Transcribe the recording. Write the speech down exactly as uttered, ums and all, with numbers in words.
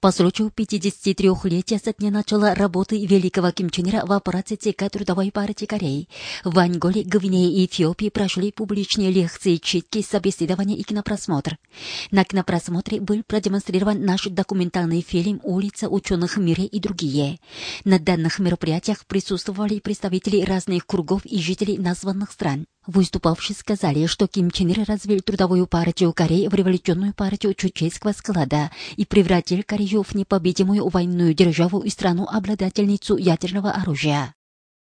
По случаю пятидесятитрёхлетия со дня начала работы великого Ким Чен Ира в аппарате ЦК Трудовой партии Кореи в Анголе, Гвинее и Эфиопии прошли публичные лекции, читки, собеседования и кинопросмотр. На кинопросмотре был продемонстрирован наш документальный фильм «Улица ученых в мире» и другие. На данных мероприятиях присутствовали представители разных кругов и жители названных стран. Выступавшие сказали, что Ким Чен Ир развил Трудовую партию Кореи в революционную партию чучейского склада и превратил Корею в непобедимую военную державу и страну-обладательницу ядерного оружия.